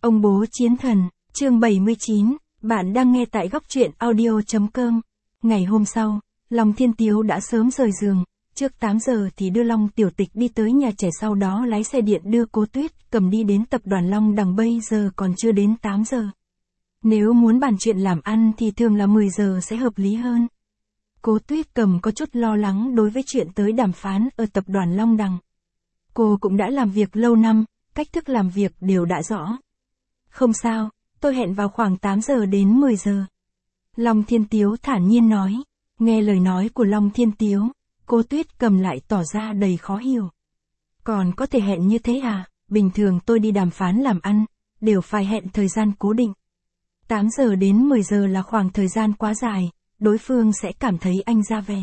Ông bố chiến thần, chương 79, bạn đang nghe tại góc truyện audio.com. Ngày hôm sau, Long Thiên Tiếu đã sớm rời giường, trước 8 giờ thì đưa Long Tiểu Tịch đi tới nhà trẻ, sau đó lái xe điện đưa Cố Tuyết Cầm đi đến tập đoàn Long Đằng. Bây giờ còn chưa đến 8 giờ. Nếu muốn bàn chuyện làm ăn thì thường là 10 giờ sẽ hợp lý hơn. Cố Tuyết Cầm có chút lo lắng đối với chuyện tới đàm phán ở tập đoàn Long Đằng. Cô cũng đã làm việc lâu năm, cách thức làm việc đều đã rõ. Không sao, tôi hẹn vào khoảng 8 giờ đến 10 giờ. Long Thiên Tiếu thản nhiên nói. Nghe lời nói của Long Thiên Tiếu, Cố Tuyết Cầm lại tỏ ra đầy khó hiểu. Còn có thể hẹn như thế à? Bình thường tôi đi đàm phán làm ăn, đều phải hẹn thời gian cố định. 8 giờ đến 10 giờ là khoảng thời gian quá dài, đối phương sẽ cảm thấy anh ra vẻ.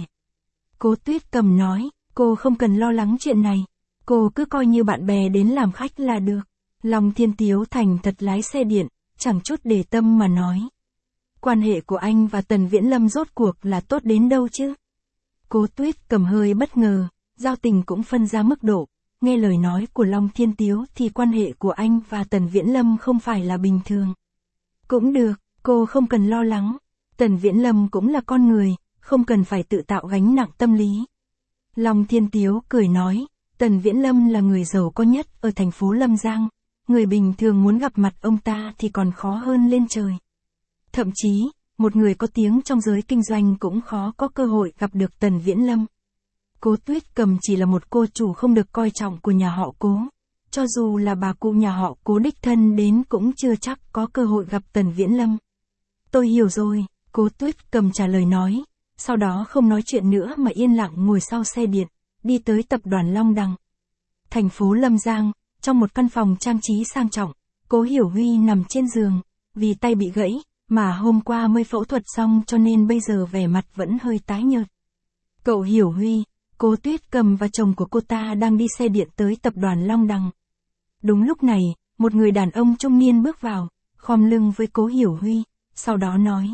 Cố Tuyết Cầm nói, cô không cần lo lắng chuyện này. Cô cứ coi như bạn bè đến làm khách là được. Long Thiên Tiếu thành thật lái xe điện, chẳng chút để tâm mà nói. Quan hệ của anh và Tần Viễn Lâm rốt cuộc là tốt đến đâu chứ? Cố Tuyết Cầm hơi bất ngờ, giao tình cũng phân ra mức độ. Nghe lời nói của Long Thiên Tiếu thì quan hệ của anh và Tần Viễn Lâm không phải là bình thường. Cũng được, cô không cần lo lắng. Tần Viễn Lâm cũng là con người, không cần phải tự tạo gánh nặng tâm lý. Long Thiên Tiếu cười nói, Tần Viễn Lâm là người giàu có nhất ở thành phố Lâm Giang. Người bình thường muốn gặp mặt ông ta thì còn khó hơn lên trời. Thậm chí, một người có tiếng trong giới kinh doanh cũng khó có cơ hội gặp được Tần Viễn Lâm. Cố Tuyết Cầm chỉ là một cô chủ không được coi trọng của nhà họ Cố. Cho dù là bà cụ nhà họ Cố đích thân đến cũng chưa chắc có cơ hội gặp Tần Viễn Lâm. Tôi hiểu rồi, Cố Tuyết Cầm trả lời nói. Sau đó không nói chuyện nữa mà yên lặng ngồi sau xe điện, đi tới tập đoàn Long Đằng. Thành phố Lâm Giang, trong một căn phòng trang trí sang trọng, Cố Hiểu Huy nằm trên giường, vì tay bị gãy, mà hôm qua mới phẫu thuật xong cho nên bây giờ vẻ mặt vẫn hơi tái nhợt. Cậu Hiểu Huy, Cố Tuyết Cầm và chồng của cô ta đang đi xe điện tới tập đoàn Long Đằng. Đúng lúc này, một người đàn ông trung niên bước vào, khom lưng với Cố Hiểu Huy, sau đó nói.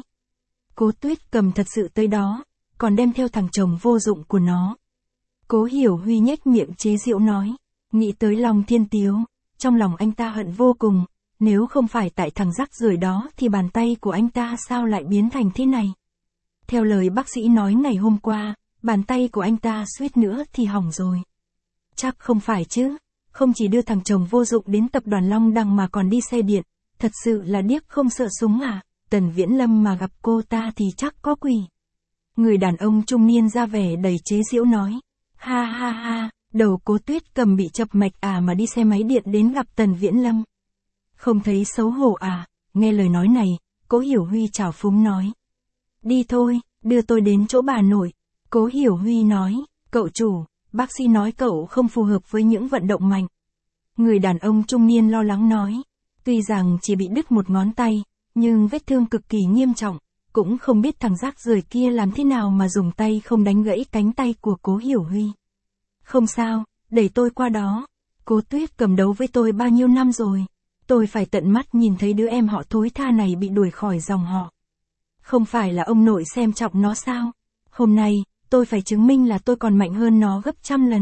Cố Tuyết Cầm thật sự tới đó, còn đem theo thằng chồng vô dụng của nó. Cố Hiểu Huy nhếch miệng chế giễu nói. Nghĩ tới Long Thiên Tiếu, trong lòng anh ta hận vô cùng, nếu không phải tại thằng rắc rưởi đó thì bàn tay của anh ta sao lại biến thành thế này. Theo lời bác sĩ nói ngày hôm qua, bàn tay của anh ta suýt nữa thì hỏng rồi. Chắc không phải chứ, không chỉ đưa thằng chồng vô dụng đến tập đoàn Long Đằng mà còn đi xe điện, thật sự là điếc không sợ súng à? Tần Viễn Lâm mà gặp cô ta thì chắc có quỷ. Người đàn ông trung niên ra vẻ đầy chế giễu nói. Ha ha ha. Đầu Cố Tuyết Cầm bị chập mạch à mà đi xe máy điện đến gặp Tần Viễn Lâm. Không thấy xấu hổ à? Nghe lời nói này, Cố Hiểu Huy trào phúng nói. Đi thôi, đưa tôi đến chỗ bà nội. Cố Hiểu Huy nói, cậu chủ, bác sĩ nói cậu không phù hợp với những vận động mạnh. Người đàn ông trung niên lo lắng nói. Tuy rằng chỉ bị đứt một ngón tay, nhưng vết thương cực kỳ nghiêm trọng, cũng không biết thằng rác rưởi kia làm thế nào mà dùng tay không đánh gãy cánh tay của Cố Hiểu Huy. Không sao, đẩy tôi qua đó. Cố Tuyết Cầm đấu với tôi bao nhiêu năm rồi. Tôi phải tận mắt nhìn thấy đứa em họ thối tha này bị đuổi khỏi dòng họ. Không phải là ông nội xem trọng nó sao? Hôm nay, tôi phải chứng minh là tôi còn mạnh hơn nó gấp trăm lần.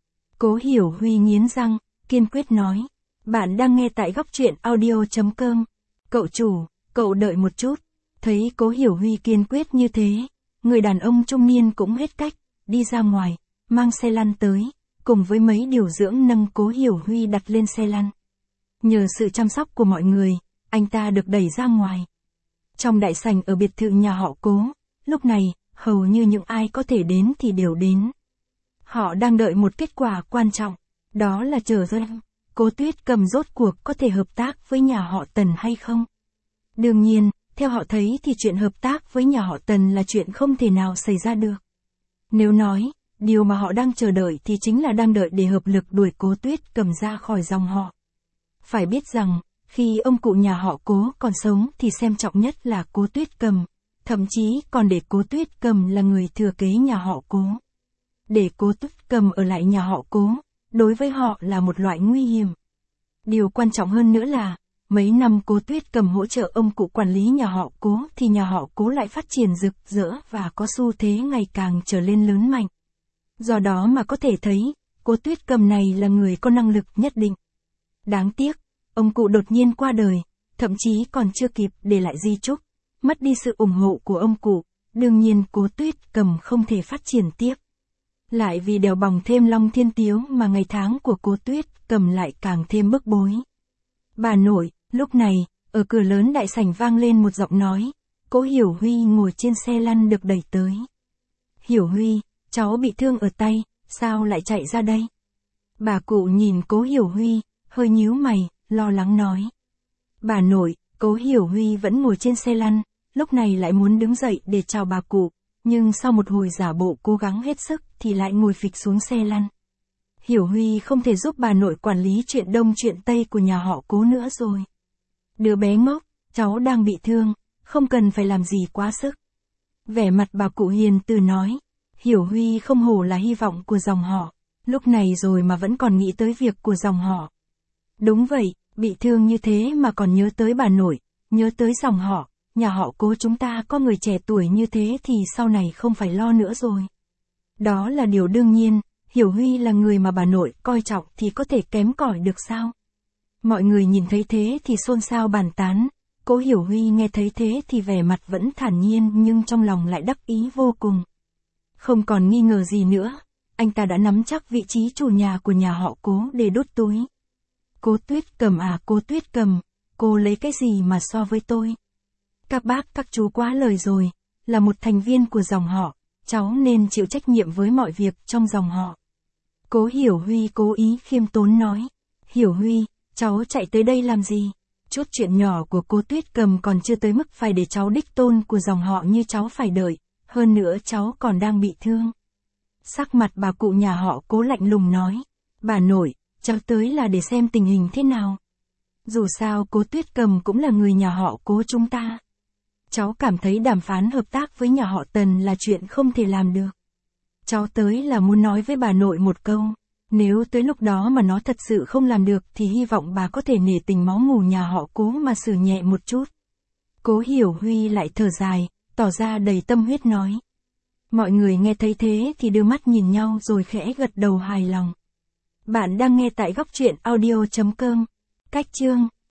Cố Hiểu Huy nghiến răng, kiên quyết nói. Bạn đang nghe tại góc truyện audio.com. Cậu chủ, cậu đợi một chút. Thấy Cố Hiểu Huy kiên quyết như thế, người đàn ông trung niên cũng hết cách, đi ra ngoài. Mang xe lăn tới, cùng với mấy điều dưỡng nâng Cố Hiểu Huy đặt lên xe lăn. Nhờ sự chăm sóc của mọi người, anh ta được đẩy ra ngoài. Trong đại sảnh ở biệt thự nhà họ Cố, lúc này, hầu như những ai có thể đến thì đều đến. Họ đang đợi một kết quả quan trọng, đó là chờ xem, Cố Tuyết Cầm rốt cuộc có thể hợp tác với nhà họ Tần hay không. Đương nhiên, theo họ thấy thì chuyện hợp tác với nhà họ Tần là chuyện không thể nào xảy ra được. Nếu nói, điều mà họ đang chờ đợi thì chính là đang đợi để hợp lực đuổi Cố Tuyết Cầm ra khỏi dòng họ. Phải biết rằng, khi ông cụ nhà họ Cố còn sống thì xem trọng nhất là Cố Tuyết Cầm, thậm chí còn để Cố Tuyết Cầm là người thừa kế nhà họ Cố. Để Cố Tuyết Cầm ở lại nhà họ Cố, đối với họ là một loại nguy hiểm. Điều quan trọng hơn nữa là, mấy năm Cố Tuyết Cầm hỗ trợ ông cụ quản lý nhà họ Cố thì nhà họ Cố lại phát triển rực rỡ và có xu thế ngày càng trở lên lớn mạnh. Do đó mà có thể thấy, Cố Tuyết Cầm này là người có năng lực nhất định. Đáng tiếc, ông cụ đột nhiên qua đời, thậm chí còn chưa kịp để lại di chúc, mất đi sự ủng hộ của ông cụ, đương nhiên Cố Tuyết Cầm không thể phát triển tiếp. Lại vì đèo bòng thêm Long Thiên Tiếu mà ngày tháng của Cố Tuyết Cầm lại càng thêm bức bối. Bà nội, lúc này, ở cửa lớn đại sảnh vang lên một giọng nói, Cố Hiểu Huy ngồi trên xe lăn được đẩy tới. Hiểu Huy, cháu bị thương ở tay, sao lại chạy ra đây? Bà cụ nhìn Cố Hiểu Huy, hơi nhíu mày, lo lắng nói. Bà nội, Cố Hiểu Huy vẫn ngồi trên xe lăn, lúc này lại muốn đứng dậy để chào bà cụ, nhưng sau một hồi giả bộ cố gắng hết sức thì lại ngồi phịch xuống xe lăn. Hiểu Huy không thể giúp bà nội quản lý chuyện đông chuyện tây của nhà họ Cố nữa rồi. Đứa bé ngốc, cháu đang bị thương, không cần phải làm gì quá sức. Vẻ mặt bà cụ hiền từ nói, Hiểu Huy không hổ là hy vọng của dòng họ, lúc này rồi mà vẫn còn nghĩ tới việc của dòng họ. Đúng vậy, bị thương như thế mà còn nhớ tới bà nội, nhớ tới dòng họ, nhà họ Cố chúng ta có người trẻ tuổi như thế thì sau này không phải lo nữa rồi. Đó là điều đương nhiên, Hiểu Huy là người mà bà nội coi trọng thì có thể kém cỏi được sao? Mọi người nhìn thấy thế thì xôn xao bàn tán, Cố Hiểu Huy nghe thấy thế thì vẻ mặt vẫn thản nhiên nhưng trong lòng lại đắc ý vô cùng. Không còn nghi ngờ gì nữa, anh ta đã nắm chắc vị trí chủ nhà của nhà họ Cố để đút túi. Cố Tuyết Cầm à, Cố Tuyết Cầm, cô lấy cái gì mà so với tôi? Các bác các chú quá lời rồi, là một thành viên của dòng họ, cháu nên chịu trách nhiệm với mọi việc trong dòng họ. Cố Hiểu Huy cố ý khiêm tốn nói. Hiểu Huy, cháu chạy tới đây làm gì? Chút chuyện nhỏ của Cố Tuyết Cầm còn chưa tới mức phải để cháu đích tôn của dòng họ như cháu phải đợi, hơn nữa cháu còn đang bị thương. Sắc mặt bà cụ nhà họ Cố lạnh lùng nói. Bà nội, cháu tới là để xem tình hình thế nào. Dù sao Cố Tuyết Cầm cũng là người nhà họ Cố chúng ta. Cháu cảm thấy đàm phán hợp tác với nhà họ Tần là chuyện không thể làm được. Cháu tới là muốn nói với bà nội một câu, nếu tới lúc đó mà nó thật sự không làm được thì hy vọng bà có thể nể tình máu mủ nhà họ Cố mà xử nhẹ một chút. Cố Hiểu Huy lại thở dài, tỏ ra đầy tâm huyết nói. Mọi người nghe thấy thế thì đưa mắt nhìn nhau rồi khẽ gật đầu hài lòng. Bạn đang nghe tại góc truyện audio.com. Cách chương